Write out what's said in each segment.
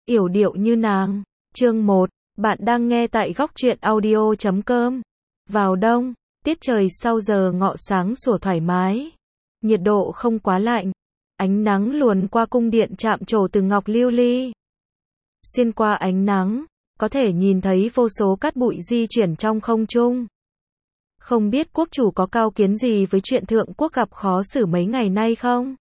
yểu điệu như nàng. Chương 1, bạn đang nghe tại góc truyện audio.com. Vào đông, tiết trời sau giờ ngọ sáng sủa thoải mái. Nhiệt độ không quá lạnh. Ánh nắng luồn qua cung điện chạm trổ từ ngọc lưu ly. Xuyên qua ánh nắng, có thể nhìn thấy vô số cát bụi di chuyển trong không trung. Không biết quốc chủ có cao kiến gì với chuyện thượng quốc gặp khó xử mấy ngày nay không?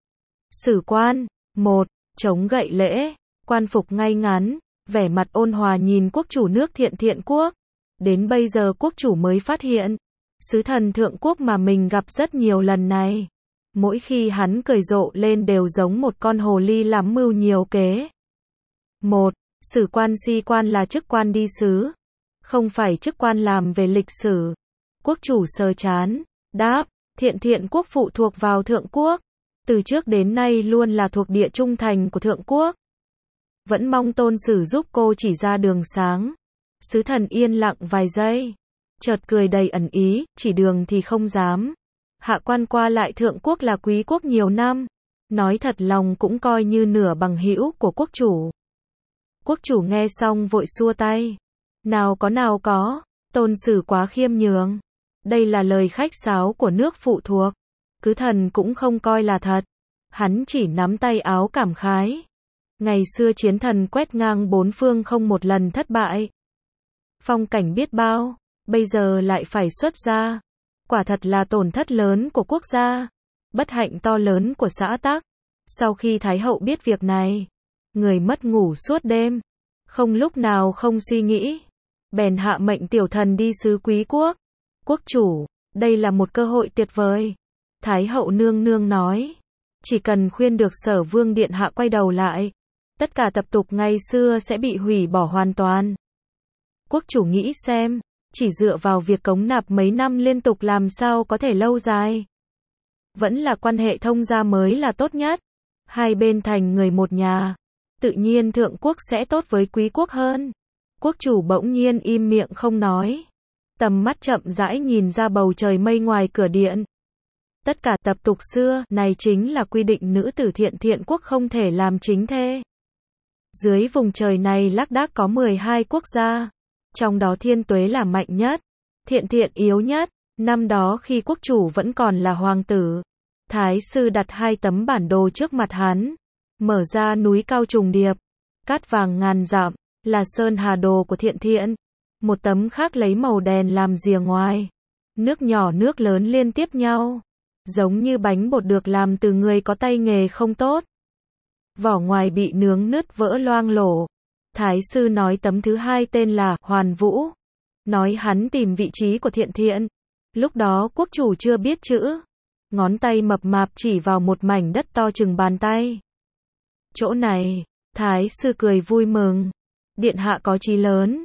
Sử quan, 1, chống gậy lễ, quan phục ngay ngắn, vẻ mặt ôn hòa nhìn quốc chủ nước Thiện quốc. Đến bây giờ quốc chủ mới phát hiện, sứ thần thượng quốc mà mình gặp rất nhiều lần này. Mỗi khi hắn cười rộ lên đều giống một con hồ ly lắm mưu nhiều kế. 1. Sử quan si quan là chức quan đi sứ, không phải chức quan làm về lịch sử. Quốc chủ sờ chán, đáp, Thiện quốc phụ thuộc vào thượng quốc. Từ trước đến nay luôn là thuộc địa trung thành của thượng quốc. Vẫn mong tôn sử giúp cô chỉ ra đường sáng. Sứ thần yên lặng vài giây, chợt cười đầy ẩn ý, chỉ đường thì không dám. Hạ quan qua lại thượng quốc là quý quốc nhiều năm, nói thật lòng cũng coi như nửa bằng hữu của quốc chủ. Quốc chủ nghe xong vội xua tay. Nào có, tôn sử quá khiêm nhường. Đây là lời khách sáo của nước phụ thuộc. Cứ thần cũng không coi là thật. Hắn chỉ nắm tay áo cảm khái. Ngày xưa chiến thần quét ngang bốn phương không một lần thất bại. Phong cảnh biết bao, bây giờ lại phải xuất ra. Quả thật là tổn thất lớn của quốc gia. Bất hạnh to lớn của xã tắc. Sau khi Thái hậu biết việc này, người mất ngủ suốt đêm, không lúc nào không suy nghĩ. Bèn hạ mệnh tiểu thần đi sứ quý quốc. Quốc chủ, đây là một cơ hội tuyệt vời. Thái hậu nương nương nói. Chỉ cần khuyên được Sở Vương điện hạ quay đầu lại, tất cả tập tục ngày xưa sẽ bị hủy bỏ hoàn toàn. Quốc chủ nghĩ xem, chỉ dựa vào việc cống nạp mấy năm liên tục làm sao có thể lâu dài. Vẫn là quan hệ thông gia mới là tốt nhất. Hai bên thành người một nhà, tự nhiên thượng quốc sẽ tốt với quý quốc hơn. Quốc chủ bỗng nhiên im miệng không nói. Tầm mắt chậm rãi nhìn ra bầu trời mây ngoài cửa điện. Tất cả tập tục xưa này chính là quy định nữ tử Thiện quốc không thể làm chính thê. Dưới vùng trời này lác đác có 12 quốc gia. Trong đó Thiên Tuế là mạnh nhất, Thiện yếu nhất. Năm đó khi quốc chủ vẫn còn là hoàng tử, Thái sư đặt 2 tấm bản đồ trước mặt hắn. Mở ra núi cao trùng điệp, cát vàng ngàn dặm, là Sơn Hà Đồ của Thiện. Một tấm khác lấy màu đen làm rìa ngoài. Nước nhỏ nước lớn liên tiếp nhau, giống như bánh bột được làm từ người có tay nghề không tốt. Vỏ ngoài bị nướng nứt vỡ loang lổ. Thái sư nói tấm thứ 2 tên là Hoàn Vũ. Nói hắn tìm vị trí của Thiện. Lúc đó quốc chủ chưa biết chữ. Ngón tay mập mạp chỉ vào một mảnh đất to chừng bàn tay. Chỗ này, Thái sư cười vui mừng. Điện hạ có chí lớn.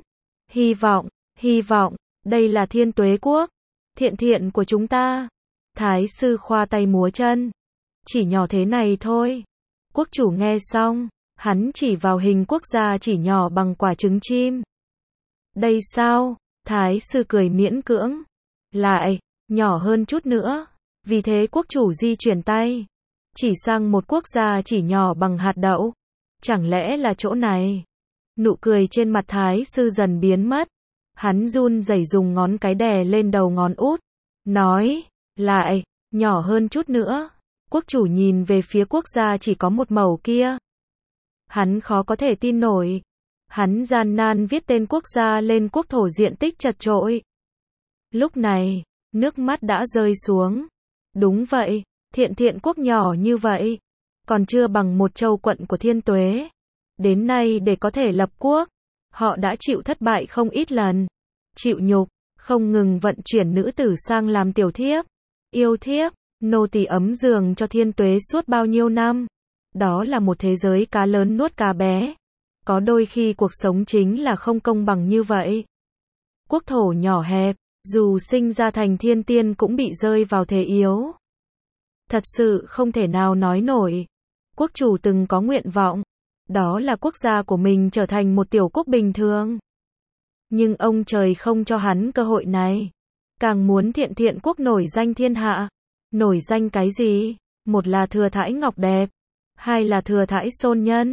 Hy vọng, đây là Thiên Tuế quốc. Thiện của chúng ta. Thái sư khoa tay múa chân. Chỉ nhỏ thế này thôi. Quốc chủ nghe xong, hắn chỉ vào hình quốc gia chỉ nhỏ bằng quả trứng chim. Đây sao? Thái sư cười miễn cưỡng. Lại, nhỏ hơn chút nữa. Vì thế quốc chủ di chuyển tay, chỉ sang một quốc gia chỉ nhỏ bằng hạt đậu. Chẳng lẽ là chỗ này? Nụ cười trên mặt Thái sư dần biến mất. Hắn run rẩy dùng ngón cái đè lên đầu ngón út. Nói, lại, nhỏ hơn chút nữa. Quốc chủ nhìn về phía quốc gia chỉ có một màu kia. Hắn khó có thể tin nổi. Hắn gian nan viết tên quốc gia lên quốc thổ diện tích chật chội. Lúc này, nước mắt đã rơi xuống. Đúng vậy, Thiện quốc nhỏ như vậy, còn chưa bằng một châu quận của Thiên Tuế. Đến nay để có thể lập quốc, họ đã chịu thất bại không ít lần. Chịu nhục, không ngừng vận chuyển nữ tử sang làm tiểu thiếp, yêu thiếp, nô tỳ ấm giường cho Thiên Tuế suốt bao nhiêu năm. Đó là một thế giới cá lớn nuốt cá bé. Có đôi khi cuộc sống chính là không công bằng như vậy. Quốc thổ nhỏ hẹp, dù sinh ra thành thiên tiên cũng bị rơi vào thế yếu. Thật sự không thể nào nói nổi. Quốc chủ từng có nguyện vọng, đó là quốc gia của mình trở thành một tiểu quốc bình thường. Nhưng ông trời không cho hắn cơ hội này. Càng muốn Thiện quốc nổi danh thiên hạ. Nổi danh cái gì? Một là thừa thãi ngọc đẹp, hai là thừa thãi xôn nhân,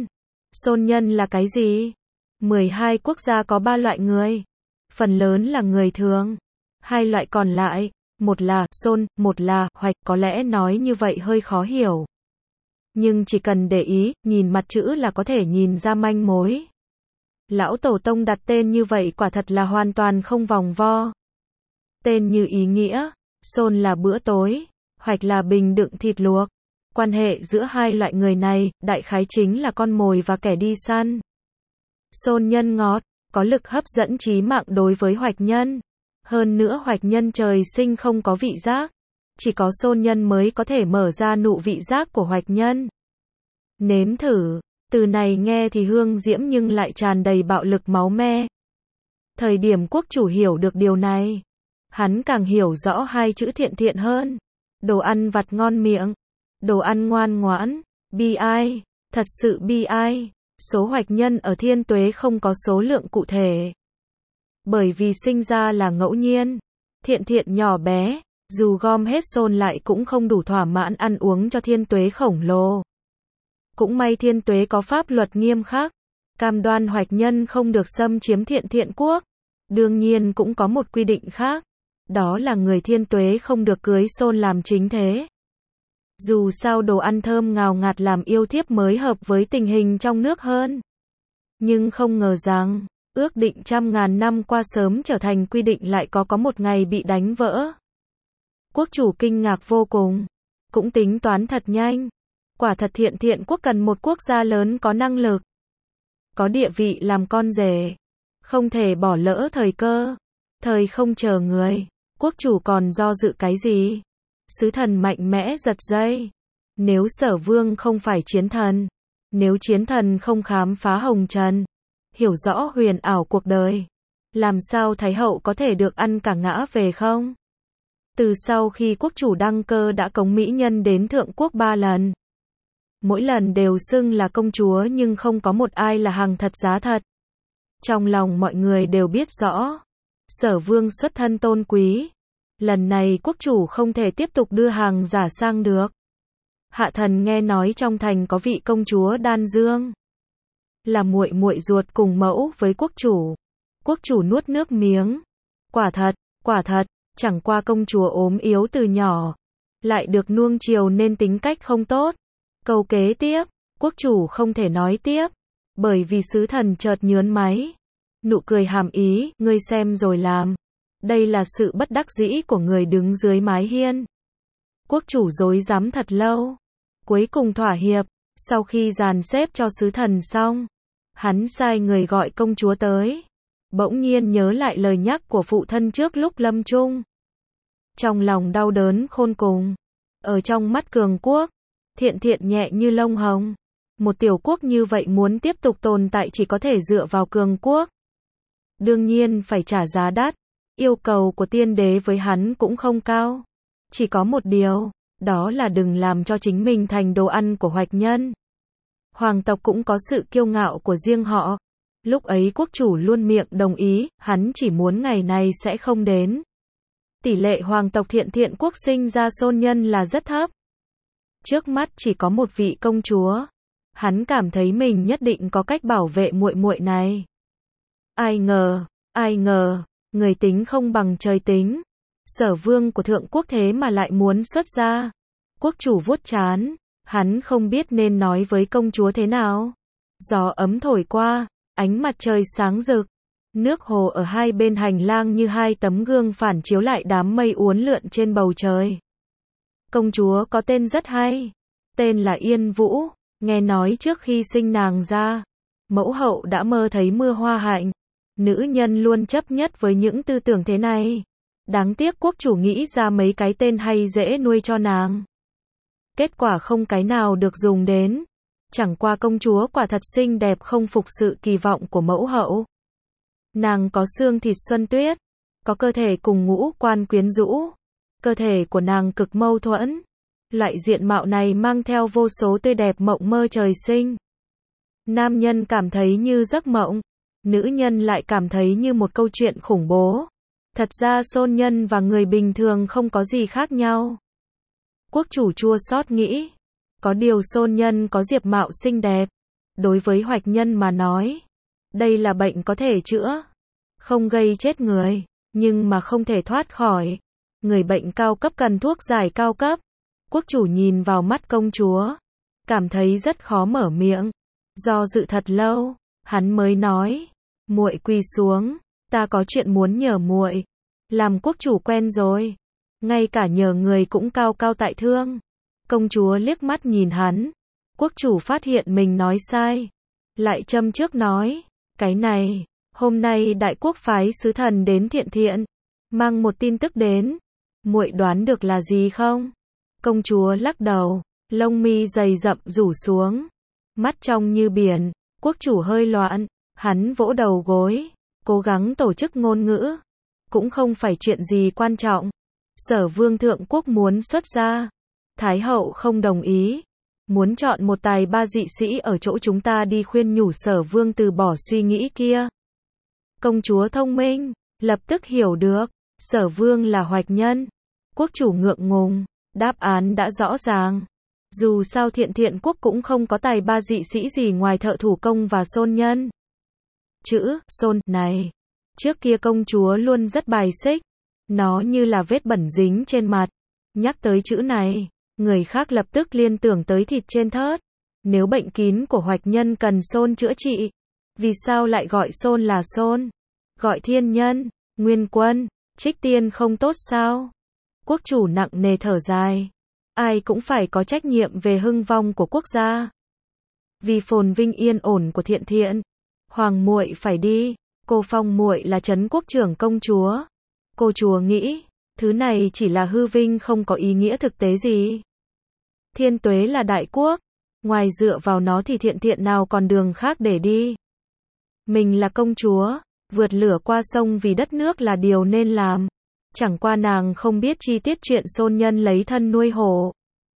Sôn nhân là cái gì? 12 quốc gia có 3 loại người. Phần lớn là người thường. 2 loại còn lại, một là Sôn, một là Hoạch, có lẽ nói như vậy hơi khó hiểu. Nhưng chỉ cần để ý, nhìn mặt chữ là có thể nhìn ra manh mối. Lão Tổ Tông đặt tên như vậy quả thật là hoàn toàn không vòng vo. Tên như ý nghĩa, Sôn là bữa tối, Hoạch là bình đựng thịt luộc. Quan hệ giữa hai loại người này, đại khái chính là con mồi và kẻ đi săn. Sôn nhân ngọt, có lực hấp dẫn chí mạng đối với Hoạch nhân. Hơn nữa Hoạch nhân trời sinh không có vị giác. Chỉ có Sôn nhân mới có thể mở ra nụ vị giác của Hoạch nhân. Nếm thử, từ này nghe thì hương diễm nhưng lại tràn đầy bạo lực máu me. Thời điểm quốc chủ hiểu được điều này, hắn càng hiểu rõ hai chữ thiện thiện hơn. Đồ ăn vặt ngon miệng, đồ ăn ngoan ngoãn, bi ai, thật sự bi ai. Số Hoạch nhân ở Thiên Tuế không có số lượng cụ thể. Bởi vì sinh ra là ngẫu nhiên, thiện thiện nhỏ bé, dù gom hết Sôn lại cũng không đủ thỏa mãn ăn uống cho Thiên Tuế khổng lồ. Cũng may Thiên Tuế có pháp luật nghiêm khắc, cam đoan Hoạch nhân không được xâm chiếm Thiện Thiện quốc. Đương nhiên cũng có một quy định khác, đó là người Thiên Tuế không được cưới Sôn làm chính thế. Dù sao đồ ăn thơm ngào ngạt làm yêu thiếp mới hợp với tình hình trong nước hơn. Nhưng không ngờ rằng, ước định trăm ngàn năm qua sớm trở thành quy định lại có một ngày bị đánh vỡ. Quốc chủ kinh ngạc vô cùng, cũng tính toán thật nhanh. Quả thật Thiện Thiện quốc cần một quốc gia lớn có năng lực, có địa vị làm con rể. Không thể bỏ lỡ thời cơ. Thời không chờ người. Quốc chủ còn do dự cái gì? Sứ thần mạnh mẽ giật dây. Nếu Sở Vương không phải chiến thần, nếu chiến thần không khám phá hồng trần, hiểu rõ huyền ảo cuộc đời, làm sao Thái hậu có thể được ăn cả ngã về không? Từ sau khi quốc chủ đăng cơ đã cống mỹ nhân đến thượng quốc 3 lần. Mỗi lần đều xưng là công chúa nhưng không có một ai là hàng thật giá thật. Trong lòng mọi người đều biết rõ, Sở Vương xuất thân tôn quý. Lần này quốc chủ không thể tiếp tục đưa hàng giả sang được. Hạ thần nghe nói trong thành có vị công chúa Đan Dương, là muội muội ruột cùng mẫu với quốc chủ. Quốc chủ nuốt nước miếng. Quả thật, chẳng qua công chúa ốm yếu từ nhỏ, lại được nuông chiều nên tính cách không tốt. Câu kế tiếp, quốc chủ không thể nói tiếp, bởi vì sứ thần chợt nhớn máy. Nụ cười hàm ý, ngươi xem rồi làm. Đây là sự bất đắc dĩ của người đứng dưới mái hiên. Quốc chủ rối rắm thật lâu, cuối cùng thỏa hiệp. Sau khi dàn xếp cho sứ thần xong, hắn sai người gọi công chúa tới. Bỗng nhiên nhớ lại lời nhắc của phụ thân trước lúc lâm chung. Trong lòng đau đớn khôn cùng. Ở trong mắt cường quốc, Thiện Thiện nhẹ như lông hồng. Một tiểu quốc như vậy muốn tiếp tục tồn tại chỉ có thể dựa vào cường quốc. Đương nhiên phải trả giá đắt. Yêu cầu của tiên đế với hắn cũng không cao. Chỉ có một điều, đó là đừng làm cho chính mình thành đồ ăn của Hoạch nhân. Hoàng tộc cũng có sự kiêu ngạo của riêng họ. Lúc ấy quốc chủ luôn miệng đồng ý, hắn chỉ muốn ngày này sẽ không đến. Tỷ lệ hoàng tộc Thiện Thiện quốc sinh ra Sôn nhân là rất thấp. Trước mắt chỉ có một vị công chúa. Hắn cảm thấy mình nhất định có cách bảo vệ muội muội này. Ai ngờ, người tính không bằng trời tính. Sở Vương của thượng quốc thế mà lại muốn xuất gia. Quốc chủ vuốt trán, hắn không biết nên nói với công chúa thế nào. Gió ấm thổi qua, ánh mặt trời sáng rực. Nước hồ ở hai bên hành lang như hai tấm gương phản chiếu lại đám mây uốn lượn trên bầu trời. Công chúa có tên rất hay, tên là Yên Vũ. Nghe nói trước khi sinh nàng ra, mẫu hậu đã mơ thấy mưa hoa hạnh. Nữ nhân luôn chấp nhất với những tư tưởng thế này. Đáng tiếc quốc chủ nghĩ ra mấy cái tên hay dễ nuôi cho nàng. Kết quả không cái nào được dùng đến. Chẳng qua công chúa quả thật xinh đẹp không phục sự kỳ vọng của mẫu hậu. Nàng có xương thịt xuân tuyết, có cơ thể cùng ngũ quan quyến rũ. Cơ thể của nàng cực mâu thuẫn. Loại diện mạo này mang theo vô số tươi đẹp mộng mơ trời sinh. Nam nhân cảm thấy như giấc mộng, nữ nhân lại cảm thấy như một câu chuyện khủng bố. Thật ra Sôn nhân và người bình thường không có gì khác nhau. Quốc chủ chua xót nghĩ, có điều Sôn nhân có diệp mạo xinh đẹp, Đối với Hoạch Nhân mà nói, đây là bệnh có thể chữa, không gây chết người, nhưng mà không thể thoát khỏi. Người bệnh cao cấp cần thuốc giải cao cấp. Quốc chủ nhìn vào mắt công chúa, cảm thấy rất khó mở miệng. Do dự thật lâu, hắn mới nói, muội quỳ xuống, ta có chuyện muốn nhờ muội. Làm quốc chủ quen rồi, ngay cả nhờ người cũng cao cao tại thượng. Công chúa liếc mắt nhìn hắn, quốc chủ phát hiện mình nói sai, lại châm trước nói, cái này, hôm nay đại quốc phái sứ thần đến Thiện Thiện, mang một tin tức đến, muội đoán được là gì không? Công chúa lắc đầu, lông mi dày rậm rủ xuống, mắt trong như biển. Quốc chủ hơi loạn, hắn vỗ đầu gối, cố gắng tổ chức ngôn ngữ, cũng không phải chuyện gì quan trọng. Sở Vương thượng quốc muốn xuất gia, Thái hậu không đồng ý, muốn chọn một tài ba dị sĩ ở chỗ chúng ta đi khuyên nhủ Sở Vương từ bỏ suy nghĩ kia. Công chúa thông minh, lập tức hiểu được, Sở Vương là Hoạch Nhân. Quốc chủ ngượng ngùng, đáp án đã rõ ràng. Dù sao Thiện quốc cũng không có tài ba dị sĩ gì ngoài thợ thủ công và xôn nhân. Chữ xôn này, trước kia công chúa luôn rất bài xích, nó như là vết bẩn dính trên mặt. Nhắc tới chữ này, người khác lập tức liên tưởng tới thịt trên thớt. Nếu bệnh kín của Hoạch Nhân cần xôn chữa trị, vì sao lại gọi xôn là xôn? Gọi thiên nhân, nguyên quân, trích tiên không tốt sao? Quốc chủ nặng nề thở dài. Ai cũng phải có trách nhiệm về hưng vong của quốc gia. Vì phồn vinh yên ổn của Thiện Thiện, hoàng muội phải đi. Cô phong muội là trấn quốc trưởng công chúa. Cô chúa nghĩ, thứ này chỉ là hư vinh không có ý nghĩa thực tế gì. Thiên Tuế là đại quốc, ngoài dựa vào nó thì Thiện Thiện nào còn đường khác để đi. Mình là công chúa, vượt lửa qua sông vì đất nước là điều nên làm. Chẳng qua nàng không biết chi tiết chuyện xôn nhân lấy thân nuôi hổ.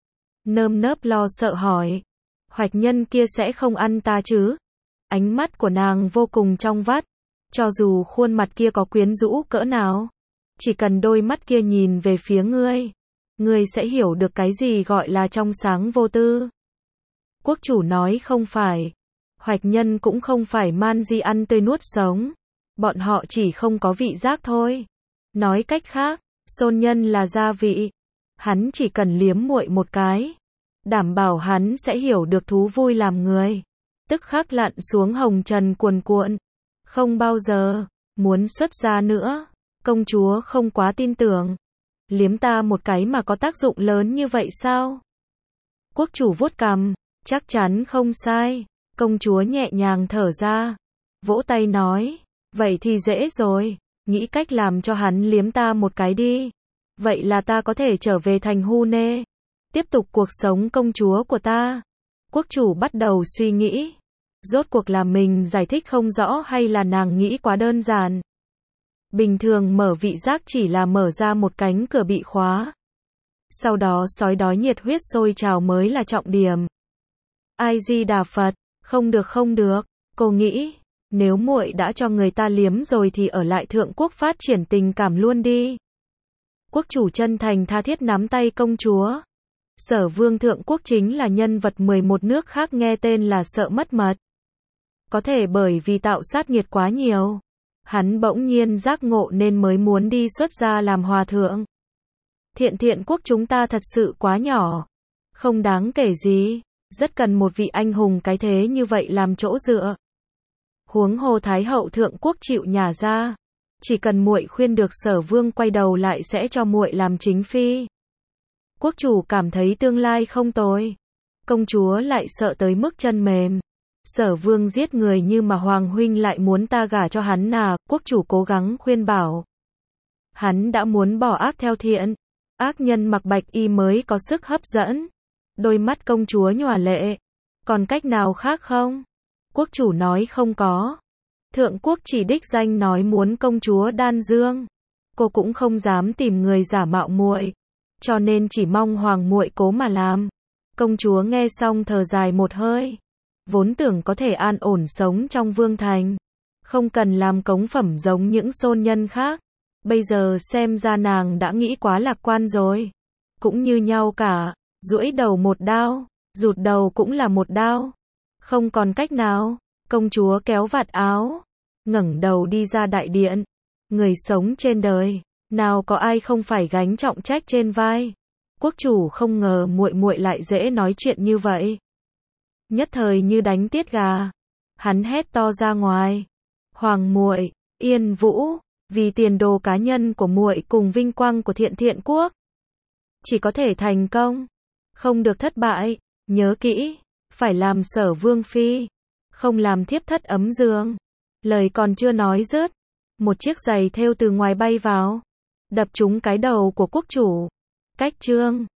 Nơm nớp lo sợ hỏi, Hoạch Nhân kia sẽ không ăn ta chứ? Ánh mắt của nàng vô cùng trong vắt, cho dù khuôn mặt kia có quyến rũ cỡ nào, chỉ cần đôi mắt kia nhìn về phía ngươi sẽ hiểu được cái gì gọi là trong sáng vô tư. Quốc chủ nói không phải, Hoạch Nhân cũng không phải man di ăn tươi nuốt sống, bọn họ chỉ không có vị giác thôi. Nói cách khác, xôn nhân là gia vị, hắn chỉ cần liếm muội một cái, đảm bảo hắn sẽ hiểu được thú vui làm người. Tức khắc lặn xuống hồng trần cuồn cuộn, không bao giờ muốn xuất gia nữa. Công chúa không quá tin tưởng, liếm ta một cái mà có tác dụng lớn như vậy sao? Quốc chủ vuốt cằm, chắc chắn không sai. Công chúa nhẹ nhàng thở ra, vỗ tay nói, vậy thì dễ rồi, nghĩ cách làm cho hắn liếm ta một cái đi. Vậy là ta có thể trở về thành Hu Nê, tiếp tục cuộc sống công chúa của ta. Quốc chủ bắt đầu suy nghĩ, rốt cuộc là mình giải thích không rõ hay là nàng nghĩ quá đơn giản. Bình thường mở vị giác chỉ là mở ra một cánh cửa bị khóa. Sau đó sói đói nhiệt huyết sôi trào mới là trọng điểm. Ai Di Đà Phật, không được, cô nghĩ, nếu muội đã cho người ta liếm rồi thì ở lại thượng quốc phát triển tình cảm luôn đi. Quốc chủ chân thành tha thiết nắm tay công chúa. Sở Vương thượng quốc chính là nhân vật 11 nước khác nghe tên là sợ mất mật. Có thể bởi vì tạo sát nghiệt quá nhiều, hắn bỗng nhiên giác ngộ nên mới muốn đi xuất gia làm hòa thượng. Thiện quốc chúng ta thật sự quá nhỏ, không đáng kể gì, rất cần một vị anh hùng cái thế như vậy làm chỗ dựa. Huống hồ Thái hậu thượng quốc chịu nhả ra, chỉ cần muội khuyên được Sở Vương quay đầu lại sẽ cho muội làm chính phi. Quốc chủ cảm thấy tương lai không tồi. Công chúa lại sợ tới mức chân mềm. Sở Vương giết người như mà Hoàng huynh lại muốn ta gả cho hắn à? Quốc chủ cố gắng khuyên bảo. Hắn đã muốn bỏ ác theo thiện. Ác nhân mặc bạch y mới có sức hấp dẫn. Đôi mắt công chúa nhòa lệ. Còn cách nào khác không? Quốc chủ nói không có. Thượng quốc chỉ đích danh nói muốn công chúa đan dương. Cô cũng không dám tìm người giả mạo muội, cho nên chỉ mong hoàng muội cố mà làm. Công chúa nghe xong thở dài một hơi. Vốn tưởng có thể an ổn sống trong vương thành, không cần làm cống phẩm giống những xôn nhân khác. Bây giờ xem ra nàng đã nghĩ quá lạc quan rồi. Cũng như nhau cả, duỗi đầu một đao, rụt đầu cũng là một đao. Không còn cách nào, công chúa kéo vạt áo, ngẩng đầu đi ra đại điện. Người sống trên đời, nào có ai không phải gánh trọng trách trên vai. Quốc chủ không ngờ muội muội lại dễ nói chuyện như vậy. Nhất thời như đánh tiết gà, hắn hét to ra ngoài. Hoàng muội, yên vũ, vì tiền đồ cá nhân của muội cùng vinh quang của Thiện Thiện quốc, chỉ có thể thành công, không được thất bại, nhớ kỹ, phải làm Sở vương phi, không làm thiếp thất ấm giường. Lời còn chưa nói dứt, một chiếc giày thêu từ ngoài bay vào, đập trúng cái đầu của quốc chủ. Cách chương